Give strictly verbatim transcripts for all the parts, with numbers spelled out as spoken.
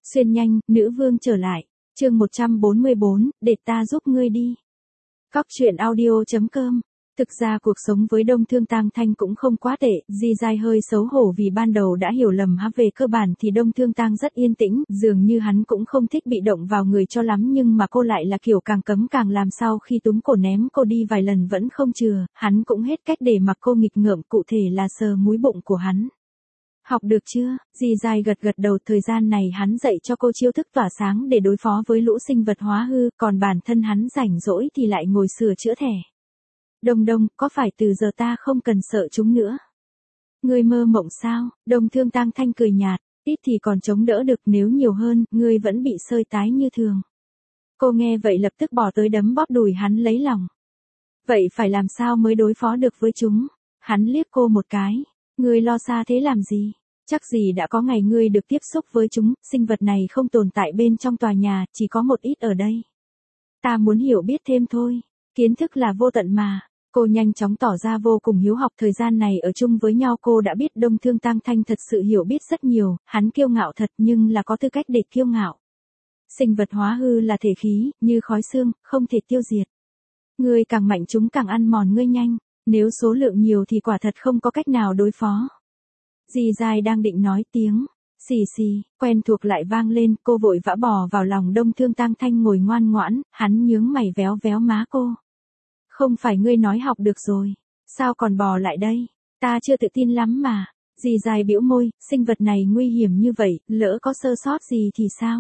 Xuyên nhanh, nữ vương trở lại. Chương một trăm bốn mươi bốn, để ta giúp ngươi đi. Cóc truyện audio chấm com. Thực ra cuộc sống với Đông Thương Tang Thanh cũng không quá tệ, Di Giai hơi xấu hổ vì ban đầu đã hiểu lầm ha, về cơ bản thì Đông Thương Tang rất yên tĩnh, dường như hắn cũng không thích bị động vào người cho lắm, nhưng mà cô lại là kiểu càng cấm càng làm. Sau khi túm cổ ném cô đi vài lần vẫn không chừa, hắn cũng hết cách để mặc cô nghịch ngợm, cụ thể là sờ múi bụng của hắn. Học được chưa? Di Giai gật gật đầu, thời gian này hắn dạy cho cô chiêu thức tỏa sáng để đối phó với lũ sinh vật hóa hư, còn bản thân hắn rảnh rỗi thì lại ngồi sửa chữa thẻ. Đông Đông, có phải từ giờ ta không cần sợ chúng nữa? Ngươi mơ mộng sao? Đông Thương Tang Thanh cười nhạt, ít thì còn chống đỡ được, nếu nhiều hơn, ngươi vẫn bị sơi tái như thường. Cô nghe vậy lập tức bỏ tới đấm bóp đùi hắn lấy lòng. Vậy phải làm sao mới đối phó được với chúng? Hắn liếc cô một cái. Ngươi lo xa thế làm gì? Chắc gì đã có ngày ngươi được tiếp xúc với chúng, sinh vật này không tồn tại bên trong tòa nhà, chỉ có một ít ở đây. Ta muốn hiểu biết thêm thôi, kiến thức là vô tận mà. Cô nhanh chóng tỏ ra vô cùng hiếu học, thời gian này ở chung với nhau cô đã biết Đông Thương Tang Thanh thật sự hiểu biết rất nhiều, hắn kiêu ngạo thật nhưng là có tư cách để kiêu ngạo. Sinh vật hóa hư là thể khí, như khói xương, không thể tiêu diệt. Ngươi càng mạnh chúng càng ăn mòn ngươi nhanh. Nếu số lượng nhiều thì quả thật không có cách nào đối phó. Di Giai đang định nói tiếng xì xì, quen thuộc lại vang lên, cô vội vã bò vào lòng Đông Thương Tang Thanh ngồi ngoan ngoãn, hắn nhướng mày véo véo má cô. Không phải ngươi nói học được rồi, sao còn bò lại đây? Ta chưa tự tin lắm mà. Di Giai bĩu môi, sinh vật này nguy hiểm như vậy, lỡ có sơ sót gì thì sao?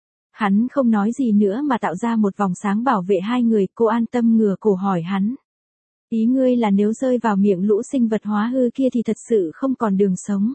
Hắn không nói gì nữa mà tạo ra một vòng sáng bảo vệ hai người, cô an tâm ngửa cổ hỏi hắn. Ý ngươi là nếu rơi vào miệng lũ sinh vật hóa hư kia thì thật sự không còn đường sống.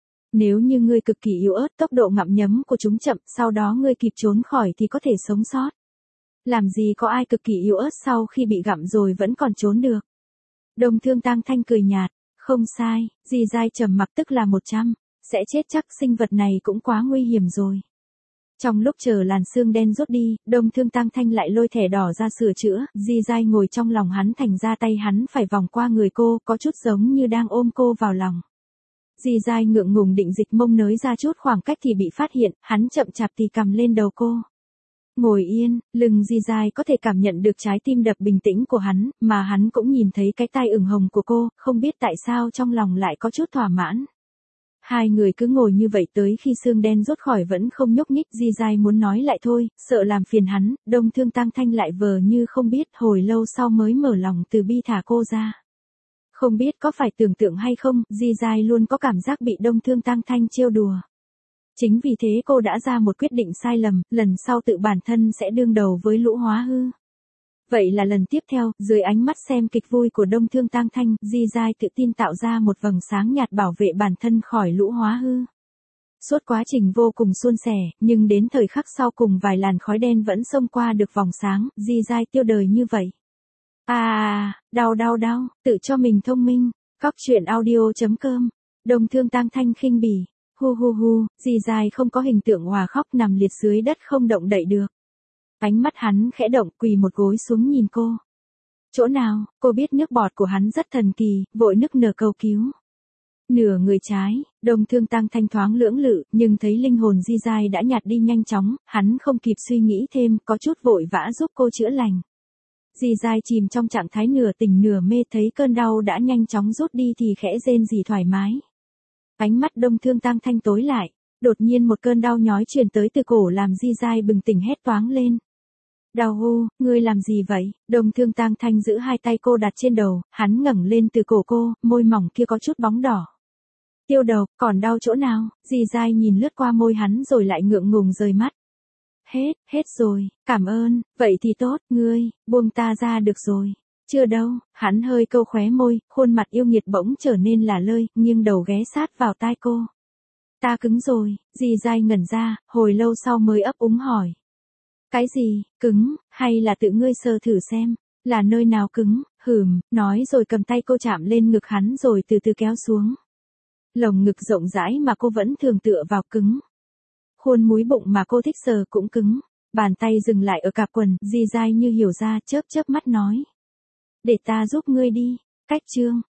Nếu như ngươi cực kỳ yếu ớt, tốc độ ngậm nhấm của chúng chậm, sau đó ngươi kịp trốn khỏi thì có thể sống sót. Làm gì có ai cực kỳ yếu ớt sau khi bị gặm rồi vẫn còn trốn được. Đông Thương Tang Thanh cười nhạt, không sai, Di Giai trầm mặc tức là một trăm, sẽ chết chắc, sinh vật này cũng quá nguy hiểm rồi. Trong lúc chờ làn sương đen rút đi, Đông Thương Tang Thanh lại lôi thẻ đỏ ra sửa chữa, Di Giai ngồi trong lòng hắn, thành ra tay hắn phải vòng qua người cô, có chút giống như đang ôm cô vào lòng. Di Giai ngượng ngùng định dịch mông nới ra chút khoảng cách thì bị phát hiện, hắn chậm chạp thì cầm lên đầu cô. Ngồi yên, lưng Di Giai có thể cảm nhận được trái tim đập bình tĩnh của hắn, mà hắn cũng nhìn thấy cái tai ửng hồng của cô, không biết tại sao trong lòng lại có chút thỏa mãn. Hai người cứ ngồi như vậy tới khi sương đen rút khỏi vẫn không nhúc nhích. Di Giai muốn nói lại thôi, sợ làm phiền hắn, Đông Thương Tang Thanh lại vờ như không biết, hồi lâu sau mới mở lòng từ bi thả cô ra. Không biết có phải tưởng tượng hay không, Di Giai luôn có cảm giác bị Đông Thương Tang Thanh trêu đùa. Chính vì thế cô đã ra một quyết định sai lầm, lần sau tự bản thân sẽ đương đầu với lũ hóa hư. Vậy là lần tiếp theo, dưới ánh mắt xem kịch vui của Đông Thương Tang Thanh, Di Giai tự tin tạo ra một vầng sáng nhạt bảo vệ bản thân khỏi lũ hóa hư. Suốt quá trình vô cùng suôn sẻ, nhưng đến thời khắc sau cùng vài làn khói đen vẫn xông qua được vòng sáng, Di Giai tiêu đời như vậy. À, đau đau đau, tự cho mình thông minh. Cóc truyện audio chấm com. Đông Thương Tang Thanh khinh bỉ. Hu hu hu, Di Giai không có hình tượng hòa khóc nằm liệt dưới đất không động đậy được. Ánh mắt hắn khẽ động, quỳ một gối xuống nhìn cô. Chỗ nào? Cô biết nước bọt của hắn rất thần kỳ, vội nức nở cầu cứu. Nửa người trái, Đông Thương Tang Thanh thoáng lưỡng lự, nhưng thấy linh hồn Di Giai đã nhạt đi nhanh chóng, hắn không kịp suy nghĩ thêm, có chút vội vã giúp cô chữa lành. Di Giai chìm trong trạng thái nửa tỉnh nửa mê, thấy cơn đau đã nhanh chóng rút đi thì khẽ rên rỉ thoải mái. Ánh mắt Đông Thương Tang Thanh tối lại, đột nhiên một cơn đau nhói truyền tới từ cổ làm Di Giai bừng tỉnh hét toáng lên. Đau hu, ngươi làm gì vậy? Đông Thương Tang Thanh giữ hai tay cô đặt trên đầu, hắn ngẩng lên từ cổ cô, môi mỏng kia có chút bóng đỏ. Tiêu đầu, còn đau chỗ nào? Di Giai nhìn lướt qua môi hắn rồi lại ngượng ngùng rời mắt. Hết, hết rồi, cảm ơn, vậy thì tốt, ngươi, buông ta ra được rồi. Chưa đâu, hắn hơi câu khóe môi, khuôn mặt yêu nghiệt bỗng trở nên lả lơi, nghiêng đầu ghé sát vào tai cô. Ta cứng rồi, Di Giai ngẩn ra, hồi lâu sau mới ấp úng hỏi. Cái gì, cứng, hay là tự ngươi sờ thử xem, là nơi nào cứng, hừm, nói rồi cầm tay cô chạm lên ngực hắn rồi từ từ kéo xuống. Lồng ngực rộng rãi mà cô vẫn thường tựa vào cứng. Khuôn múi bụng mà cô thích sờ cũng cứng, bàn tay dừng lại ở cạp quần, Di Giai như hiểu ra, chớp chớp mắt nói. Để ta giúp ngươi đi, cách chương.